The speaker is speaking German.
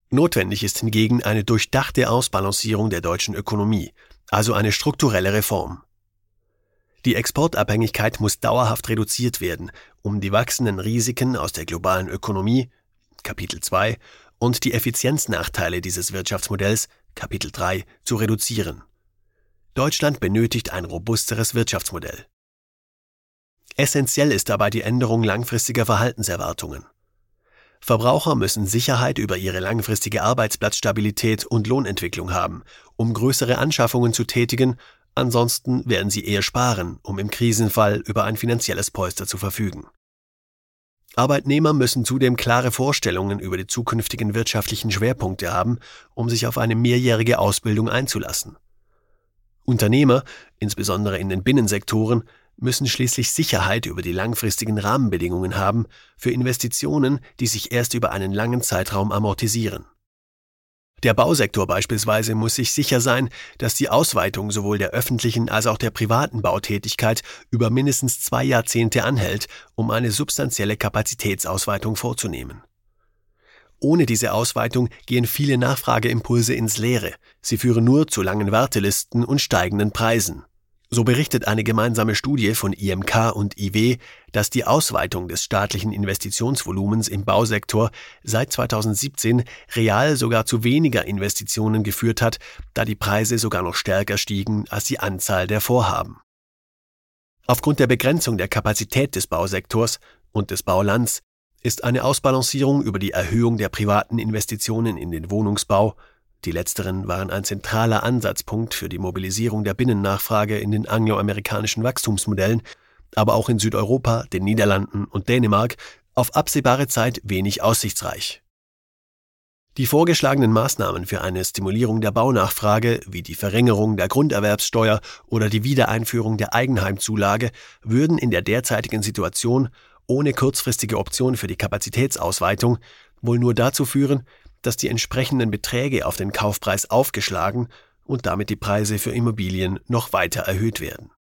Notwendig ist hingegen eine durchdachte Ausbalancierung der deutschen Ökonomie, also eine strukturelle Reform. Die Exportabhängigkeit muss dauerhaft reduziert werden, um die wachsenden Risiken aus der globalen Ökonomie, Kapitel 2, und die Effizienznachteile dieses Wirtschaftsmodells, Kapitel 3, zu reduzieren. Deutschland benötigt ein robusteres Wirtschaftsmodell. Essentiell ist dabei die Änderung langfristiger Verhaltenserwartungen. Verbraucher müssen Sicherheit über ihre langfristige Arbeitsplatzstabilität und Lohnentwicklung haben, um größere Anschaffungen zu tätigen, ansonsten werden sie eher sparen, um im Krisenfall über ein finanzielles Polster zu verfügen. Arbeitnehmer müssen zudem klare Vorstellungen über die zukünftigen wirtschaftlichen Schwerpunkte haben, um sich auf eine mehrjährige Ausbildung einzulassen. Unternehmer, insbesondere in den Binnensektoren, müssen schließlich Sicherheit über die langfristigen Rahmenbedingungen haben für Investitionen, die sich erst über einen langen Zeitraum amortisieren. Der Bausektor beispielsweise muss sich sicher sein, dass die Ausweitung sowohl der öffentlichen als auch der privaten Bautätigkeit über mindestens 2 Jahrzehnte anhält, um eine substanzielle Kapazitätsausweitung vorzunehmen. Ohne diese Ausweitung gehen viele Nachfrageimpulse ins Leere. Sie führen nur zu langen Wartelisten und steigenden Preisen. So berichtet eine gemeinsame Studie von IMK und IW, dass die Ausweitung des staatlichen Investitionsvolumens im Bausektor seit 2017 real sogar zu weniger Investitionen geführt hat, da die Preise sogar noch stärker stiegen als die Anzahl der Vorhaben. Aufgrund der Begrenzung der Kapazität des Bausektors und des Baulands ist eine Ausbalancierung über die Erhöhung der privaten Investitionen in den Wohnungsbau, die letzteren waren ein zentraler Ansatzpunkt für die Mobilisierung der Binnennachfrage in den angloamerikanischen Wachstumsmodellen, aber auch in Südeuropa, den Niederlanden und Dänemark, auf absehbare Zeit wenig aussichtsreich. Die vorgeschlagenen Maßnahmen für eine Stimulierung der Baunachfrage, wie die Verringerung der Grunderwerbssteuer oder die Wiedereinführung der Eigenheimzulage, würden in der derzeitigen Situation ohne kurzfristige Option für die Kapazitätsausweitung wohl nur dazu führen, dass die entsprechenden Beträge auf den Kaufpreis aufgeschlagen und damit die Preise für Immobilien noch weiter erhöht werden.